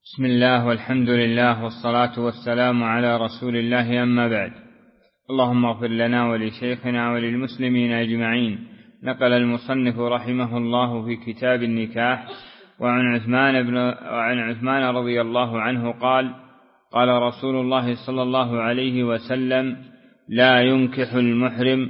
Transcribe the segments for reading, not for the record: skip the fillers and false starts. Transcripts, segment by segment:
بسم الله والحمد لله والصلاة والسلام على رسول الله، أما بعد. اللهم اغفر لنا ولشيخنا وللمسلمين أجمعين. نقل المصنف رحمه الله في كتاب النكاح وعن عثمان رضي الله عنه قال: قال رسول الله صلى الله عليه وسلم: لا ينكح المحرم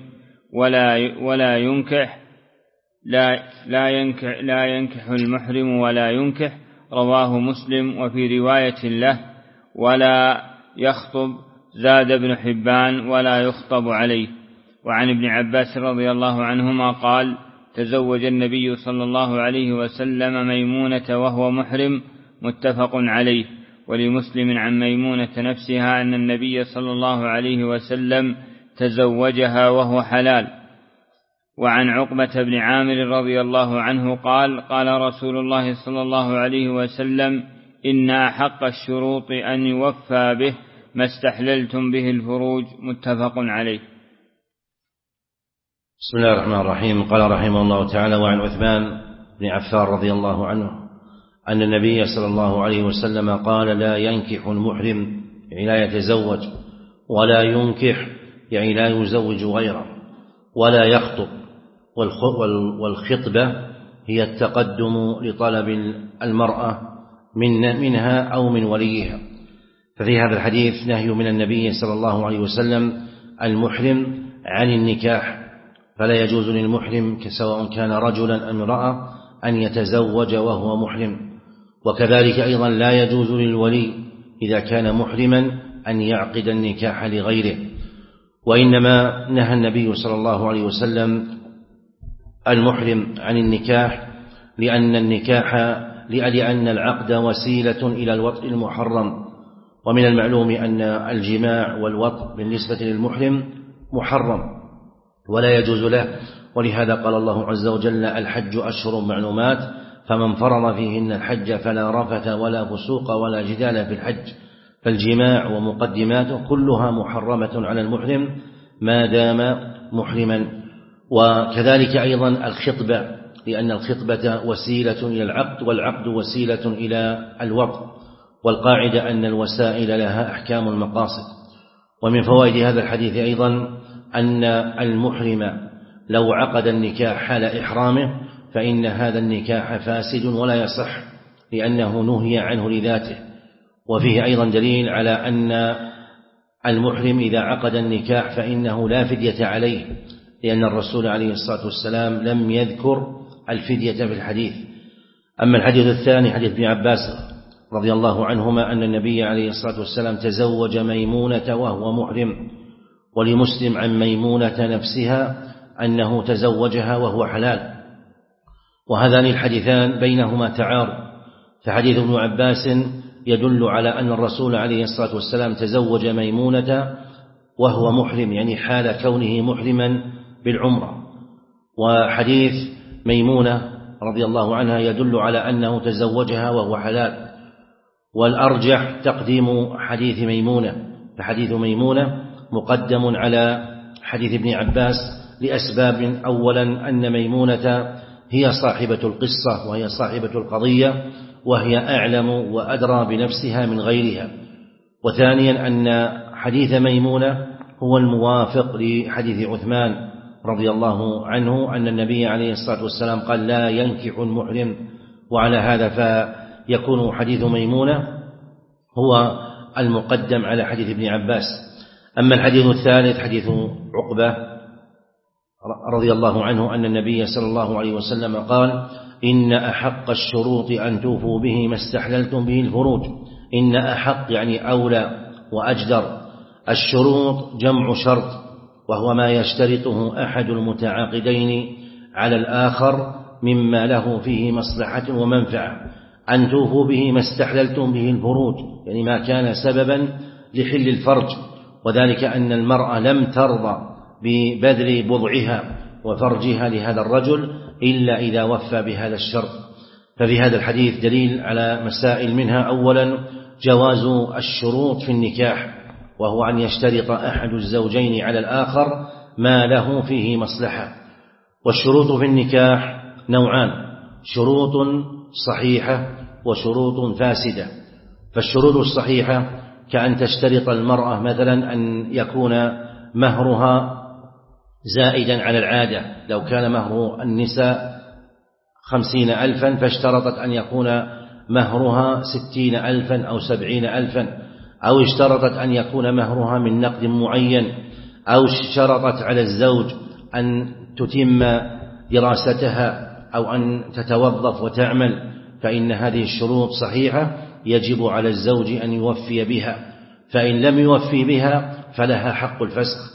لا ينكح المحرم ولا ينكح. رواه مسلم. وفي رواية له: ولا يخطب. زاد ابن حبان: ولا يخطب عليه. وعن ابن عباس رضي الله عنهما قال: تزوج النبي صلى الله عليه وسلم ميمونة وهو محرم. متفق عليه. ولمسلم عن ميمونة نفسها أن النبي صلى الله عليه وسلم تزوجها وهو حلال. وعن عقبة بن عامر رضي الله عنه قال: قال رسول الله صلى الله عليه وسلم: إن أحق الشروط أن يوفى به ما استحللتم به الفروج. متفق عليه. بسم الله الرحمن الرحيم. قال رحمه الله تعالى: وعن عثمان بن عفان رضي الله عنه أن النبي صلى الله عليه وسلم قال: لا ينكح المحرم، يعني لا يتزوج، ولا ينكح، يعني لا يزوج غيره، ولا يخطب. والخطبة هي التقدم لطلب المرأة منها أو من وليها. ففي هذا الحديث نهي من النبي صلى الله عليه وسلم المحرم عن النكاح، فلا يجوز للمحرم سواء كان رجلا أم امرأة أن يتزوج وهو محرم. وكذلك أيضا لا يجوز للولي إذا كان محرما أن يعقد النكاح لغيره. وإنما نهى النبي صلى الله عليه وسلم المحرم عن النكاح لأن العقد وسيلة إلى الوطء المحرم. ومن المعلوم أن الجماع والوطء بالنسبة للمحرم محرم ولا يجوز له. ولهذا قال الله عز وجل: الحج أشهر معلومات، فمن فرض فيهن الحج فلا رفث ولا فسوق ولا جدال في الحج. فالجماع ومقدماته كلها محرمة على المحرم ما دام محرما. وكذلك أيضا الخطبة، لأن الخطبة وسيلة إلى العقد، والعقد وسيلة إلى الوطء، والقاعدة أن الوسائل لها أحكام المقاصد. ومن فوائد هذا الحديث أيضا أن المحرم لو عقد النكاح حال إحرامه فإن هذا النكاح فاسد ولا يصح، لأنه نهي عنه لذاته. وفيه أيضا دليل على أن المحرم إذا عقد النكاح فإنه لا فدية عليه، لأن الرسول عليه الصلاة والسلام لم يذكر الفدية في الحديث. أما الحديث الثاني حديث ابن عباس رضي الله عنهما أن النبي عليه الصلاة والسلام تزوج ميمونة وهو محرم. ولمسلم عن ميمونة نفسها أنه تزوجها وهو حلال. وهذان الحديثان بينهما تعارض، فحديث ابن عباس يدل على أن الرسول عليه الصلاة والسلام تزوج ميمونة وهو محرم، يعني حال كونه محرما بالعمرة. وحديث ميمونة رضي الله عنها يدل على أنه تزوجها وهو حلال. والأرجح تقديم حديث ميمونة، فحديث ميمونة مقدم على حديث ابن عباس لأسباب: أولا أن ميمونة هي صاحبة القصة وهي صاحبة القضية، وهي أعلم وأدرى بنفسها من غيرها. وثانيا أن حديث ميمونة هو الموافق لحديث عثمان رضي الله عنه أن النبي عليه الصلاة والسلام قال: لا ينكح المحرم. وعلى هذا فيكون حديث ميمونة هو المقدم على حديث ابن عباس. أما الحديث الثالث حديث عقبة رضي الله عنه أن النبي صلى الله عليه وسلم قال: إن أحق الشروط أن توفوا به ما استحللتم به الفروج. إن أحق يعني أولى وأجدر. الشروط جمع شرط، وهو ما يشترطه أحد المتعاقدين على الآخر مما له فيه مصلحة ومنفعة، أن توفوا به ما استحللتم به الفروج، يعني ما كان سببا لحل الفرج. وذلك أن المرأة لم ترضى ببذل بضعها وفرجها لهذا الرجل إلا إذا وفى بهذا الشرط. ففي هذا الحديث دليل على مسائل، منها أولا جواز الشروط في النكاح، وهو أن يشترط أحد الزوجين على الآخر ما له فيه مصلحة. والشروط في النكاح نوعان: شروط صحيحة وشروط فاسدة. فالشروط الصحيحة كأن تشترط المرأة مثلا أن يكون مهرها زائدا على العادة، لو كان مهر النساء 50,000 فاشترطت أن يكون مهرها 60,000 أو 70,000، أو اشترطت أن يكون مهرها من نقد معين، أو اشترطت على الزوج أن تتم دراستها أو أن تتوظف وتعمل، فإن هذه الشروط صحيحة يجب على الزوج أن يوفي بها، فإن لم يوفي بها فلها حق الفسخ.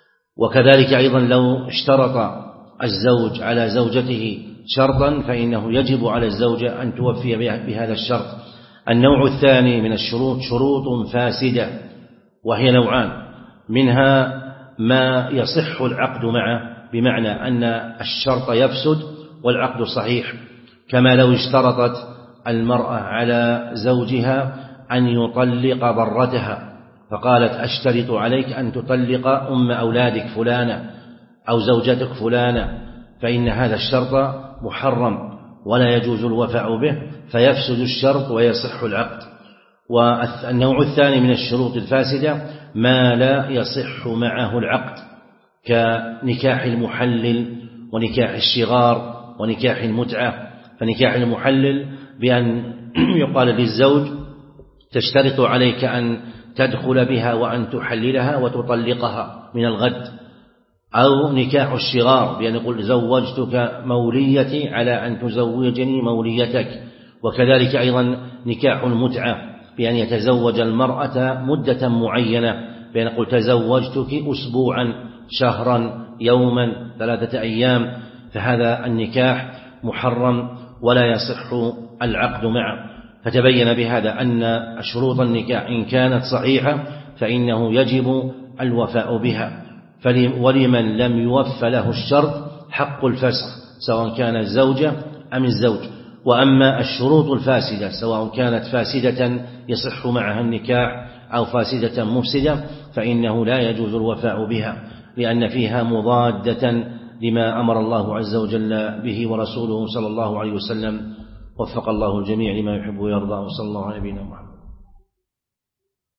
وكذلك أيضا لو اشترط الزوج على زوجته شرطا فإنه يجب على الزوجة أن توفي بهذا الشرط. النوع الثاني من الشروط شروط فاسدة، وهي نوعان: منها ما يصح العقد معه، بمعنى أن الشرط يفسد والعقد صحيح، كما لو اشترطت المرأة على زوجها أن يطلق ضرتها، فقالت أشترط عليك أن تطلق أم أولادك فلانة أو زوجتك فلانة، فإن هذا الشرط محرم ولا يجوز الوفاء به، فيفسد الشرط ويصح العقد. والنوع الثاني من الشروط الفاسدة ما لا يصح معه العقد، كنكاح المحلل ونكاح الشغار ونكاح المتعة. فنكاح المحلل بأن يقال للزوج تشترط عليك أن تدخل بها وأن تحللها وتطلقها من الغد، أو نكاح الشغار بأن يقول زوجتك موليتي على أن تزوجني موليتك. وكذلك أيضا نكاح المتعة بأن يتزوج المرأة مدة معينة، بأن يقول تزوجتك أسبوعا شهرا يوما 3 أيام، فهذا النكاح محرم ولا يصح العقد معه. فتبين بهذا أن شروط النكاح إن كانت صحيحة فإنه يجب الوفاء بها، ولمن لم يوف له الشرط حق الفسخ سواء كان الزوجة أم الزوج. وأما الشروط الفاسدة سواء كانت فاسدة يصح معها النكاح أو فاسدة مفسدة فإنه لا يجوز الوفاء بها، لأن فيها مضادة لما أمر الله عز وجل به ورسوله صلى الله عليه وسلم. وفق الله الجميع لما يحب ويرضى، وصلى الله على نبينا محمد.